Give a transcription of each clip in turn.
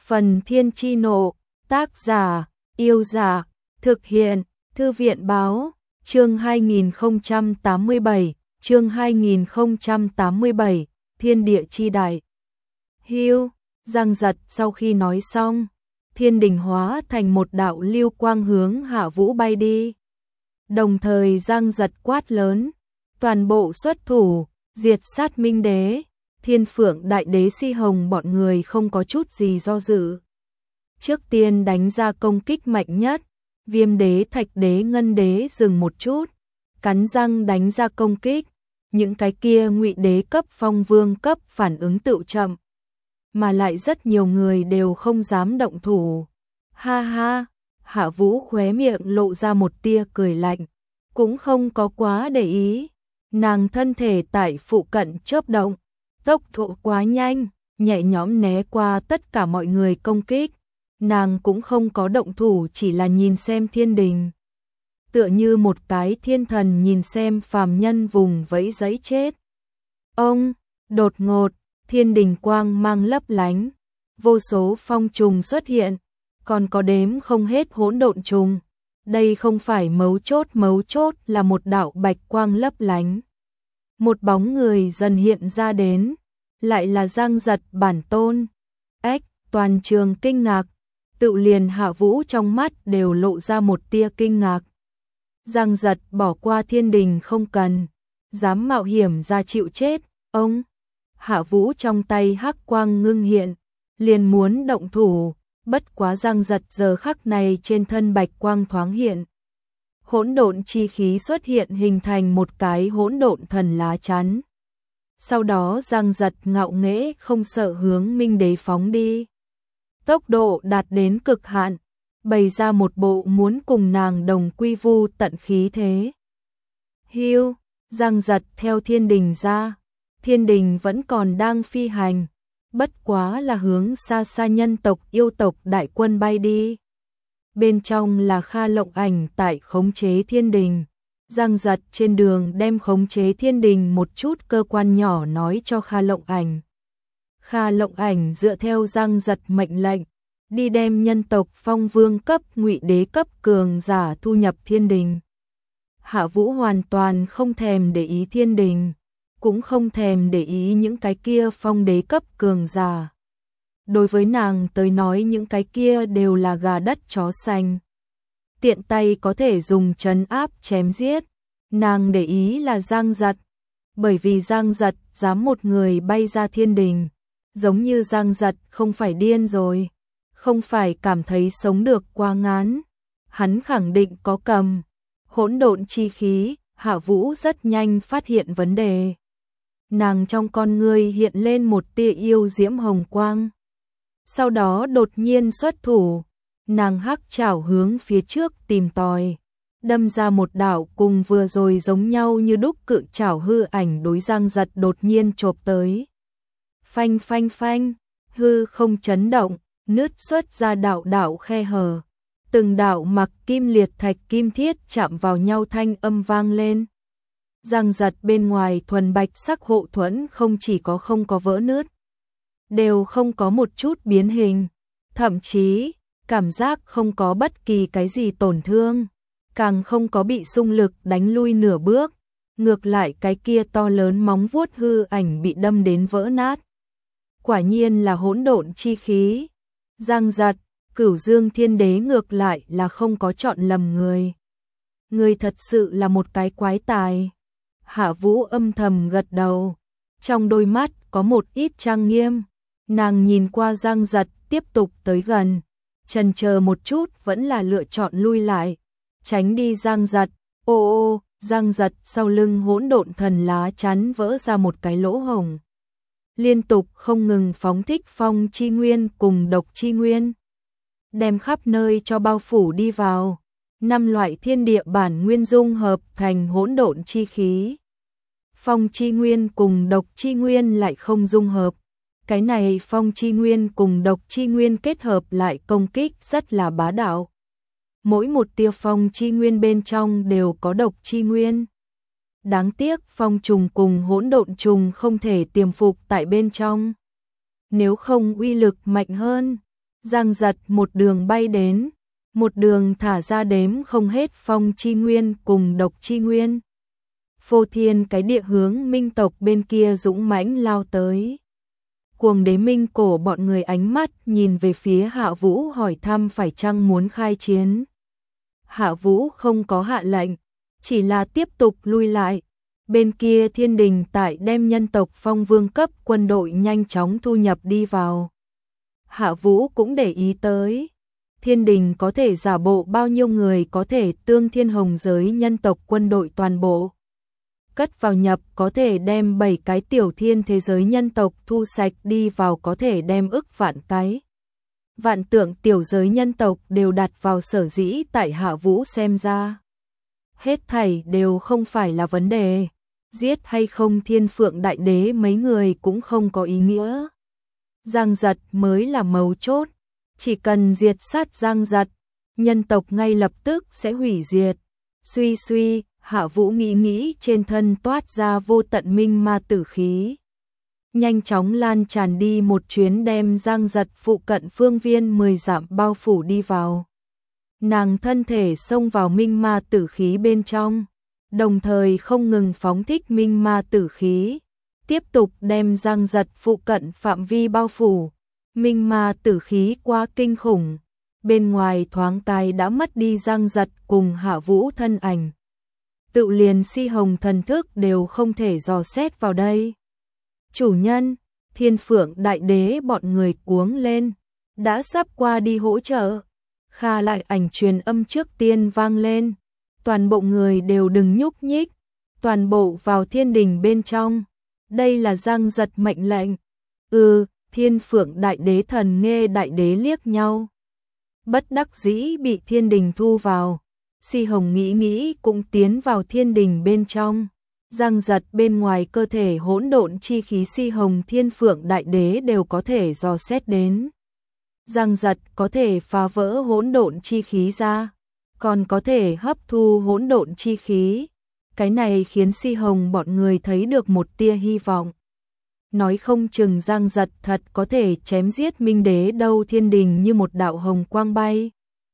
Phần Thiên Chi Nộ, tác giả, Yêu Giả, thực hiện, Thư viện Báo, chương 2087, Thiên Địa Chi Đại. Hưu, Giang Giật sau khi nói xong, thiên đình hóa thành một đạo lưu quang hướng Hạ Vũ bay đi. Đồng thời Giang Giật quát lớn, toàn bộ xuất thủ, diệt sát Minh Đế. Thiên Phượng Đại Đế Si Hồng bọn người không có chút gì do dự. Trước tiên đánh ra công kích mạnh nhất, Viêm Đế, Thạch Đế, Ngân Đế dừng một chút, cắn răng đánh ra công kích. Những cái kia Ngụy Đế cấp, Phong Vương cấp phản ứng tựu chậm, mà lại rất nhiều người đều không dám động thủ. Ha ha, Hạ Vũ khóe miệng lộ ra một tia cười lạnh, cũng không có quá để ý. Nàng thân thể tại phụ cận chớp động, tốc độ quá nhanh, nhẹ nhõm né qua tất cả mọi người công kích. Nàng cũng không có động thủ, chỉ là nhìn xem thiên đình. Tựa như một cái thiên thần nhìn xem phàm nhân vùng vẫy giấy chết. Ông, đột ngột, thiên đình quang mang lấp lánh, vô số phong trùng xuất hiện, còn có đếm không hết hỗn độn trùng. Đây không phải mấu chốt là một đạo bạch quang lấp lánh. Một bóng người dần hiện ra đến, lại là Giang Giật bản tôn. Ếch, toàn trường kinh ngạc, tự liền Hạ Vũ trong mắt đều lộ ra một tia kinh ngạc. Giang Giật bỏ qua thiên đình không cần, dám mạo hiểm ra chịu chết, ông. Hạ Vũ trong tay hắc quang ngưng hiện, liền muốn động thủ, bất quá Giang Giật giờ khắc này trên thân bạch quang thoáng hiện. Hỗn độn chi khí xuất hiện hình thành một cái hỗn độn thần lá chắn. Sau đó Giang Giật ngạo nghễ không sợ hướng Minh Đế phóng đi. Tốc độ đạt đến cực hạn, bày ra một bộ muốn cùng nàng đồng quy vu tận khí thế. Hưu, Giang Giật theo thiên đình ra, thiên đình vẫn còn đang phi hành, bất quá là hướng xa xa nhân tộc yêu tộc đại quân bay đi. Bên trong là Kha Lộng Ảnh tại khống chế thiên đình. Giang Giật trên đường đem khống chế thiên đình một chút cơ quan nhỏ nói cho Kha Lộng Ảnh. Kha Lộng Ảnh dựa theo Giang Giật mệnh lệnh, đi đem nhân tộc Phong Vương cấp, Ngụy Đế cấp cường giả thu nhập thiên đình. Hạ Vũ hoàn toàn không thèm để ý thiên đình, cũng không thèm để ý những cái kia Phong Đế cấp cường giả. Đối với nàng tới nói những cái kia đều là gà đất chó xanh. Tiện tay có thể dùng trấn áp chém giết. Nàng để ý là Giang Giật, bởi vì Giang Giật dám một người bay ra thiên đình. Giống như Giang Giật không phải điên rồi, không phải cảm thấy sống được quá ngán. Hắn khẳng định có cầm hỗn độn chi khí. Hạ Vũ rất nhanh phát hiện vấn đề. Nàng trong con ngươi hiện lên một tia yêu diễm hồng quang. Sau đó đột nhiên xuất thủ, nàng hắc chảo hướng phía trước tìm tòi, đâm ra một đạo cùng vừa rồi giống nhau như đúc cự chảo hư ảnh đối Giang Giật đột nhiên chộp tới. Phanh phanh phanh, hư không chấn động, nứt xuất ra đạo đạo khe hở. Từng đạo mặc kim liệt thạch kim thiết chạm vào nhau thanh âm vang lên. Giang Giật bên ngoài thuần bạch sắc hộ thuẫn không chỉ có không có vỡ nứt, đều không có một chút biến hình, thậm chí cảm giác không có bất kỳ cái gì tổn thương, càng không có bị xung lực đánh lui nửa bước, ngược lại cái kia to lớn móng vuốt hư ảnh bị đâm đến vỡ nát. Quả nhiên là hỗn độn chi khí. Giang Giật, Cửu Dương Thiên Đế ngược lại là không có chọn lầm người. Người thật sự là một cái quái tài. Hạ Vũ âm thầm gật đầu, trong đôi mắt có một ít trang nghiêm. Nàng nhìn qua Giang Giật tiếp tục tới gần, chần chờ một chút vẫn là lựa chọn lui lại, tránh đi Giang Giật. Ô ô, Giang Giật sau lưng hỗn độn thần lá chắn vỡ ra một cái lỗ hổng. Liên tục không ngừng phóng thích phong chi nguyên cùng độc chi nguyên, đem khắp nơi cho bao phủ đi vào. 5 loại thiên địa bản nguyên dung hợp thành hỗn độn chi khí. Phong chi nguyên cùng độc chi nguyên lại không dung hợp. Cái này phong chi nguyên cùng độc chi nguyên kết hợp lại công kích rất là bá đạo. Mỗi một tia phong chi nguyên bên trong đều có độc chi nguyên. Đáng tiếc phong trùng cùng hỗn độn trùng không thể tiềm phục tại bên trong. Nếu không uy lực mạnh hơn. Giang Giật một đường bay đến, một đường thả ra đếm không hết phong chi nguyên cùng độc chi nguyên. Phô thiên cái địa hướng minh tộc bên kia dũng mãnh lao tới. Cuồng đế minh cổ bọn người ánh mắt nhìn về phía Hạ Vũ hỏi thăm phải chăng muốn khai chiến. Hạ Vũ không có hạ lệnh, chỉ là tiếp tục lui lại. Bên kia thiên đình tại đem nhân tộc phong vương cấp quân đội nhanh chóng thu nhập đi vào. Hạ Vũ cũng để ý tới. Thiên đình có thể giả bộ bao nhiêu người có thể tương thiên hồng giới nhân tộc quân đội toàn bộ. Cất vào nhập có thể đem 7 cái tiểu thiên thế giới nhân tộc thu sạch đi vào có thể đem ức vạn cái. Vạn tượng tiểu giới nhân tộc đều đặt vào sở dĩ tại Hạ Vũ xem ra. Hết thảy đều không phải là vấn đề. Giết hay không Thiên Phượng Đại Đế mấy người cũng không có ý nghĩa. Giang Giật mới là mấu chốt. Chỉ cần diệt sát Giang Giật, nhân tộc ngay lập tức sẽ hủy diệt. Suy suy, Hạ Vũ nghĩ trên thân toát ra vô tận minh ma tử khí. Nhanh chóng lan tràn đi một chuyến đem Giang Giật phụ cận phương viên 10 dặm bao phủ đi vào. Nàng thân thể xông vào minh ma tử khí bên trong, đồng thời không ngừng phóng thích minh ma tử khí, tiếp tục đem Giang Giật phụ cận phạm vi bao phủ. Minh ma tử khí quá kinh khủng, bên ngoài thoáng cái đã mất đi Giang Giật cùng Hạ Vũ thân ảnh. Tự liền Si Hồng thần thức đều không thể dò xét vào đây. Chủ nhân, Thiên Phượng Đại Đế bọn người cuống lên, đã sắp qua đi hỗ trợ. Kha lại ảnh truyền âm trước tiên vang lên, toàn bộ người đều đừng nhúc nhích, toàn bộ vào thiên đình bên trong. Đây là Giang Giật mệnh lệnh. Thiên Phượng Đại Đế thần nghe Đại Đế liếc nhau. Bất đắc dĩ bị thiên đình thu vào. Si Hồng nghĩ cũng tiến vào thiên đình bên trong. Giang Giật bên ngoài cơ thể hỗn độn chi khí Si Hồng Thiên Phượng Đại Đế đều có thể dò xét đến. Giang Giật có thể phá vỡ hỗn độn chi khí ra, còn có thể hấp thu hỗn độn chi khí. Cái này khiến Si Hồng bọn người thấy được một tia hy vọng. Nói không chừng Giang Giật thật có thể chém giết Minh Đế đâu. Thiên đình như một đạo hồng quang bay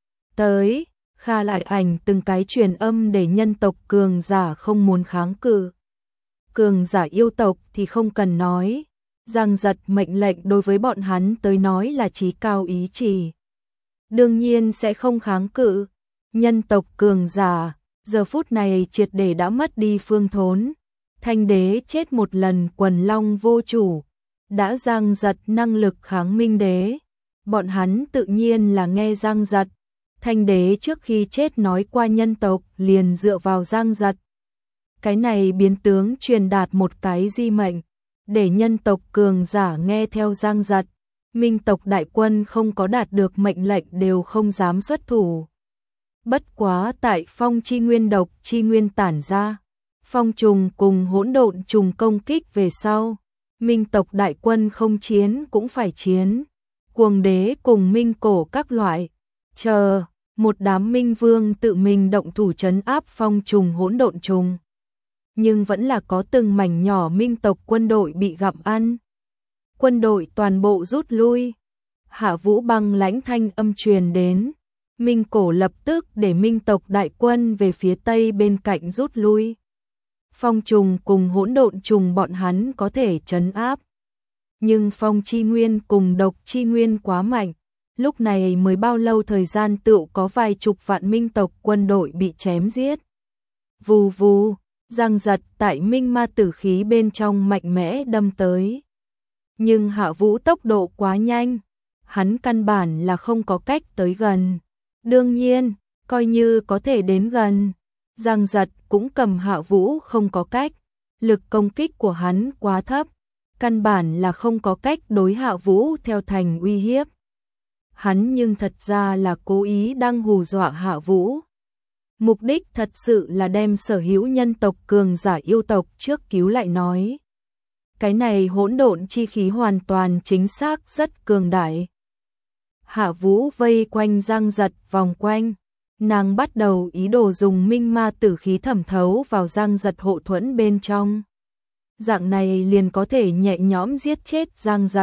tới. Kha lại ảnh từng cái truyền âm để nhân tộc cường giả không muốn kháng cự. Cường giả yêu tộc thì không cần nói. Giang Giật mệnh lệnh đối với bọn hắn tới nói là chí cao ý chỉ. Đương nhiên sẽ không kháng cự. Nhân tộc cường giả, giờ phút này triệt để đã mất đi phương thốn. Thanh đế chết một lần quần long vô chủ. Đã Giang Giật năng lực kháng Minh Đế. Bọn hắn tự nhiên là nghe Giang Giật. Thanh đế trước khi chết nói qua nhân tộc liền dựa vào Giang Giật. Cái này biến tướng truyền đạt một cái di mệnh, để nhân tộc cường giả nghe theo Giang Giật. Minh tộc đại quân không có đạt được mệnh lệnh đều không dám xuất thủ. Bất quá tại phong chi nguyên độc chi nguyên tản ra, phong trùng cùng hỗn độn trùng công kích về sau. Minh tộc đại quân không chiến cũng phải chiến. Cuồng đế cùng minh cổ các loại. Chờ, một đám minh vương tự mình động thủ trấn áp phong trùng hỗn độn trùng. Nhưng vẫn là có từng mảnh nhỏ minh tộc quân đội bị gặm ăn. Quân đội toàn bộ rút lui. Hạ Vũ băng lãnh thanh âm truyền đến. Minh cổ lập tức để minh tộc đại quân về phía tây bên cạnh rút lui. Phong trùng cùng hỗn độn trùng bọn hắn có thể trấn áp. Nhưng phong chi nguyên cùng độc chi nguyên quá mạnh. Lúc này mới bao lâu thời gian tựu có vài chục vạn minh tộc quân đội bị chém giết. Vù vù, Giang Giật tại minh ma tử khí bên trong mạnh mẽ đâm tới. Nhưng Hạ Vũ tốc độ quá nhanh, hắn căn bản là không có cách tới gần. Đương nhiên, coi như có thể đến gần, Giang Giật cũng cầm Hạ Vũ không có cách. Lực công kích của hắn quá thấp, căn bản là không có cách đối Hạ Vũ theo thành uy hiếp. Hắn nhưng thật ra là cố ý đang hù dọa Hạ Vũ. Mục đích thật sự là đem sở hữu nhân tộc cường giả yêu tộc trước cứu lại nói. Cái này hỗn độn chi khí hoàn toàn chính xác rất cường đại. Hạ Vũ vây quanh Giang Giật vòng quanh. Nàng bắt đầu ý đồ dùng minh ma tử khí thẩm thấu vào Giang Giật hộ thuẫn bên trong. Dạng này liền có thể nhẹ nhõm giết chết Giang Giật.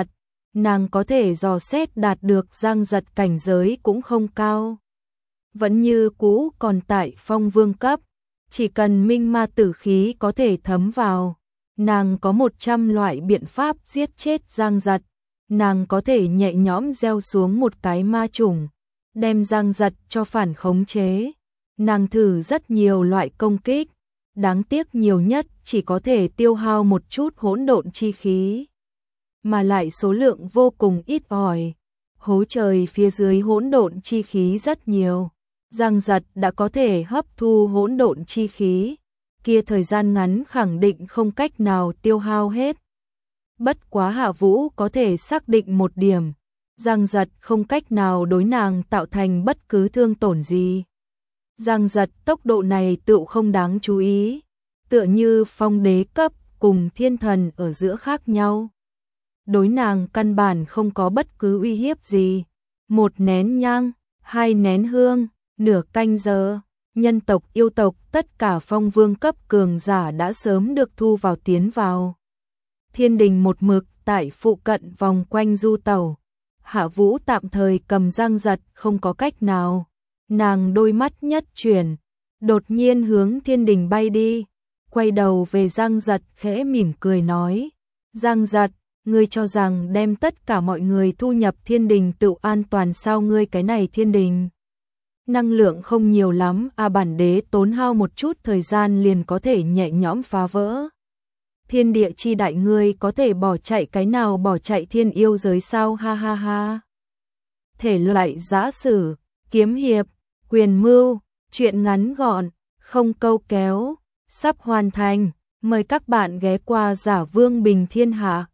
nàng có thể dò xét đạt được Giang Giật cảnh giới cũng không cao. Vẫn như cũ còn tại phong vương cấp, chỉ cần minh ma tử khí có thể thấm vào, nàng có 100 loại biện pháp giết chết Giang Giật, nàng có thể nhẹ nhõm gieo xuống một cái ma chủng, đem Giang Giật cho phản khống chế. Nàng thử rất nhiều loại công kích, đáng tiếc nhiều nhất chỉ có thể tiêu hao một chút hỗn độn chi khí, mà lại số lượng vô cùng ít ỏi. Hố trời phía dưới hỗn độn chi khí rất nhiều. Giang Giật đã có thể hấp thu hỗn độn chi khí, kia thời gian ngắn khẳng định không cách nào tiêu hao hết. Bất quá Hạ Vũ có thể xác định một điểm, Giang Giật không cách nào đối nàng tạo thành bất cứ thương tổn gì. Giang Giật tốc độ này tựu không đáng chú ý, tựa như phong đế cấp cùng thiên thần ở giữa khác nhau. Đối nàng căn bản không có bất cứ uy hiếp gì. 1 nén nhang, 2 nén hương, nửa canh giờ, nhân tộc yêu tộc tất cả phong vương cấp cường giả đã sớm được thu vào tiến vào. Thiên đình một mực tại phụ cận vòng quanh du tẩu. Hạ Vũ tạm thời cầm Giang Giật không có cách nào. Nàng đôi mắt nhất chuyển, đột nhiên hướng thiên đình bay đi, quay đầu về Giang Giật khẽ mỉm cười nói: Giang Giật, ngươi cho rằng đem tất cả mọi người thu nhập thiên đình tự an toàn sao? Ngươi cái này thiên đình năng lượng không nhiều lắm, bản đế tốn hao một chút thời gian liền có thể nhẹ nhõm phá vỡ. Thiên địa chi đại, ngươi có thể bỏ chạy cái nào bỏ chạy thiên yêu giới sao? Ha ha ha. Thể loại giã sử, kiếm hiệp, quyền mưu, truyện ngắn gọn, không câu kéo, sắp hoàn thành. Mời các bạn ghé qua Giả Vương Bình Thiên Hạ.